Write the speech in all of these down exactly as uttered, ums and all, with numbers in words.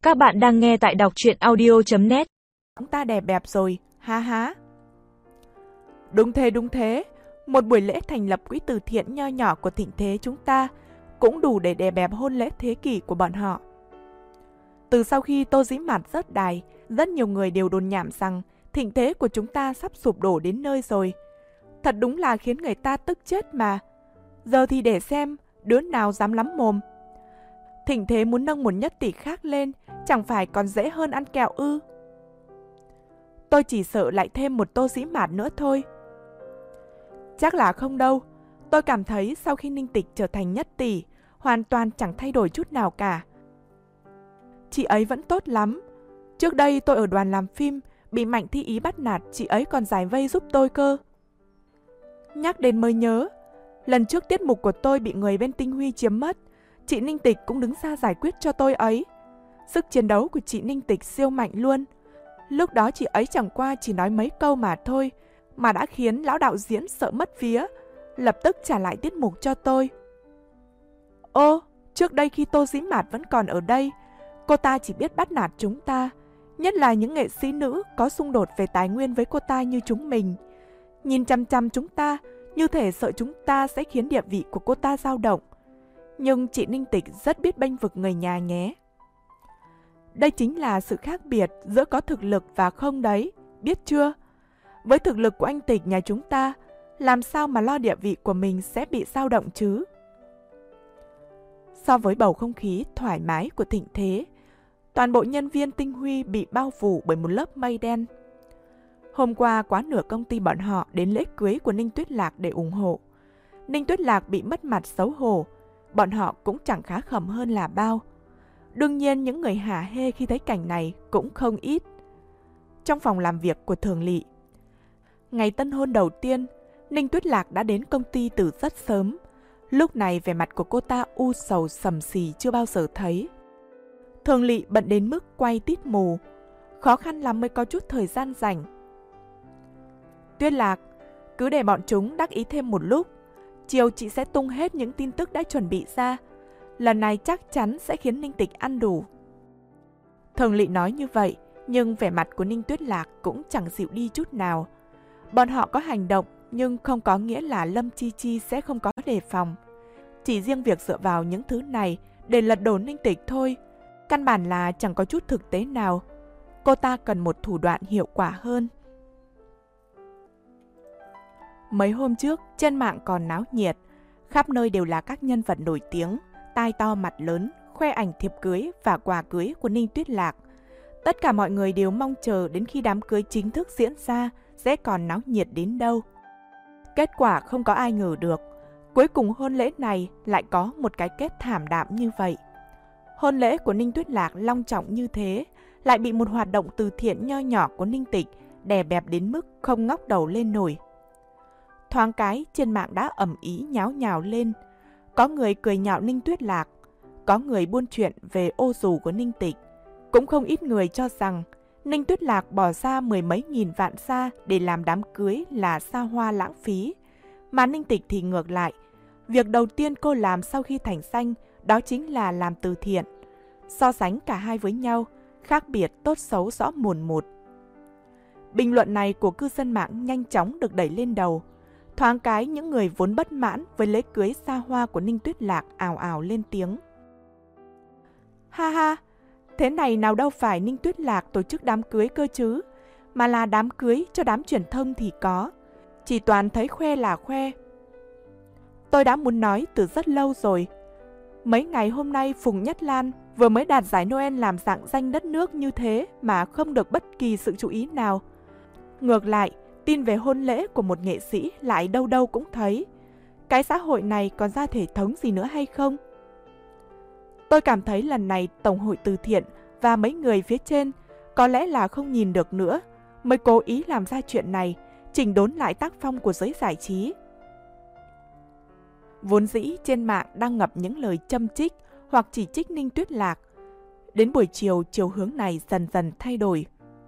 Các bạn đang nghe tại đọc truyện audio chấm net. Chúng ta đẹp đẹp rồi, ha ha. Đúng thế, đúng thế. Một buổi lễ thành lập quỹ từ thiện nho nhỏ của thịnh thế chúng ta cũng đủ để đè bẹp hôn lễ thế kỷ của bọn họ. Từ sau khi Tô Dĩ Mạt rớt đài, rất nhiều người đều đồn nhảm rằng thịnh thế của chúng ta sắp sụp đổ đến nơi rồi. Thật đúng là khiến người ta tức chết mà. Giờ thì để xem đứa nào dám lắm mồm. Thịnh thế muốn nâng một nhất tỷ khác lên, chẳng phải còn dễ hơn ăn kẹo ư? Tôi chỉ sợ lại thêm một Tô Dĩ Mạt nữa thôi. Chắc là không đâu. Tôi cảm thấy sau khi Ninh Tịch trở thành nhất tỷ, hoàn toàn chẳng thay đổi chút nào cả. Chị ấy vẫn tốt lắm. Trước đây tôi ở đoàn làm phim, bị Mạnh Thi Ý bắt nạt, chị ấy còn giải vây giúp tôi cơ. Nhắc đến mới nhớ, lần trước tiết mục của tôi bị người bên Tinh Huy chiếm mất, chị Ninh Tịch cũng đứng ra giải quyết cho tôi ấy. Sức chiến đấu của chị Ninh Tịch siêu mạnh luôn. Lúc đó chị ấy chẳng qua chỉ nói mấy câu mà thôi, mà đã khiến lão đạo diễn sợ mất vía, lập tức trả lại tiết mục cho tôi. Ô, trước đây khi Tô Dĩ Mạt vẫn còn ở đây, cô ta chỉ biết bắt nạt chúng ta, nhất là những nghệ sĩ nữ có xung đột về tài nguyên với cô ta như chúng mình. Nhìn chăm chăm chúng ta, như thể sợ chúng ta sẽ khiến địa vị của cô ta dao động. Nhưng chị Ninh Tịch rất biết bênh vực người nhà nhé. Đây chính là sự khác biệt giữa có thực lực và không đấy, biết chưa? Với thực lực của anh Tịch nhà chúng ta, làm sao mà lo địa vị của mình sẽ bị dao động chứ? So với bầu không khí thoải mái của thịnh thế, toàn bộ nhân viên Tinh Huy bị bao phủ bởi một lớp mây đen. Hôm qua quá nửa công ty bọn họ đến lễ cưới của Ninh Tuyết Lạc để ủng hộ. Ninh Tuyết Lạc bị mất mặt xấu hổ, bọn họ cũng chẳng khá khẩm hơn là bao. Đương nhiên những người hả hê khi thấy cảnh này cũng không ít. Trong phòng làm việc của Thường Lị, ngày tân hôn đầu tiên, Ninh Tuyết Lạc đã đến công ty từ rất sớm. Lúc này vẻ mặt của cô ta u sầu sầm xì chưa bao giờ thấy. Thường Lị bận đến mức quay tít mù, khó khăn lắm mới có chút thời gian rảnh. Tuyết Lạc, cứ để bọn chúng đắc ý thêm một lúc, chiều chị sẽ tung hết những tin tức đã chuẩn bị ra. Lần này chắc chắn sẽ khiến Ninh Tịch ăn đủ. Thường Lị nói như vậy, nhưng vẻ mặt của Ninh Tuyết Lạc cũng chẳng dịu đi chút nào. Bọn họ có hành động, nhưng không có nghĩa là Lâm Chi Chi sẽ không có đề phòng. Chỉ riêng việc dựa vào những thứ này để lật đổ Ninh Tịch thôi, căn bản là chẳng có chút thực tế nào. Cô ta cần một thủ đoạn hiệu quả hơn. Mấy hôm trước, trên mạng còn náo nhiệt, khắp nơi đều là các nhân vật nổi tiếng, tai to mặt lớn, khoe ảnh thiệp cưới và quà cưới của Ninh Tuyết Lạc. Tất cả mọi người đều mong chờ đến khi đám cưới chính thức diễn ra sẽ còn náo nhiệt đến đâu. Kết quả không có ai ngờ được, cuối cùng hôn lễ này lại có một cái kết thảm đạm như vậy. Hôn lễ của Ninh Tuyết Lạc long trọng như thế, lại bị một hoạt động từ thiện nho nhỏ của Ninh Tịch đè bẹp đến mức không ngóc đầu lên nổi. Thoáng cái trên mạng đã ầm ĩ nháo nhào lên. Có người cười nhạo Ninh Tuyết Lạc, có người buôn chuyện về ô dù của Ninh Tịch. Cũng không ít người cho rằng Ninh Tuyết Lạc bỏ ra mười mấy nghìn vạn xa để làm đám cưới là xa hoa lãng phí. Mà Ninh Tịch thì ngược lại, việc đầu tiên cô làm sau khi thành danh đó chính là làm từ thiện. So sánh cả hai với nhau, khác biệt tốt xấu rõ mồn một. Bình luận này của cư dân mạng nhanh chóng được đẩy lên đầu. Thoáng cái những người vốn bất mãn với lễ cưới xa hoa của Ninh Tuyết Lạc ào ào lên tiếng. Ha ha, thế này nào đâu phải Ninh Tuyết Lạc tổ chức đám cưới cơ chứ, mà là đám cưới cho đám truyền thông thì có. Chỉ toàn thấy khoe là khoe. Tôi đã muốn nói từ rất lâu rồi. Mấy ngày hôm nay Phùng Nhất Lan vừa mới đạt giải Noel làm rạng danh đất nước như thế mà không được bất kỳ sự chú ý nào. Ngược lại, tin về hôn lễ của một nghệ sĩ lại đâu đâu cũng thấy. Cái xã hội này còn ra thể thống gì nữa hay không? Tôi cảm thấy lần này Tổng hội từ thiện và mấy người phía trên có lẽ là không nhìn được nữa, mới cố ý làm ra chuyện này, chỉnh đốn lại tác phong của giới giải trí. Vốn dĩ trên mạng đang ngập những lời châm chích hoặc chỉ trích Ninh Tuyết Lạc. Đến buổi chiều, chiều hướng này dần dần thay đổi.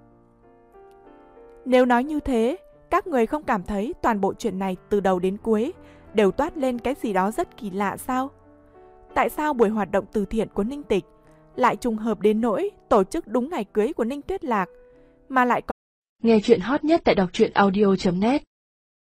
Nếu nói như thế, các người không cảm thấy toàn bộ chuyện này từ đầu đến cuối đều toát lên cái gì đó rất kỳ lạ sao? Tại sao buổi hoạt động từ thiện của Ninh Tịch lại trùng hợp đến nỗi tổ chức đúng ngày cưới của Ninh Tuyết Lạc, mà lại có... Nghe chuyện hot nhất tại đọc truyện audio chấm net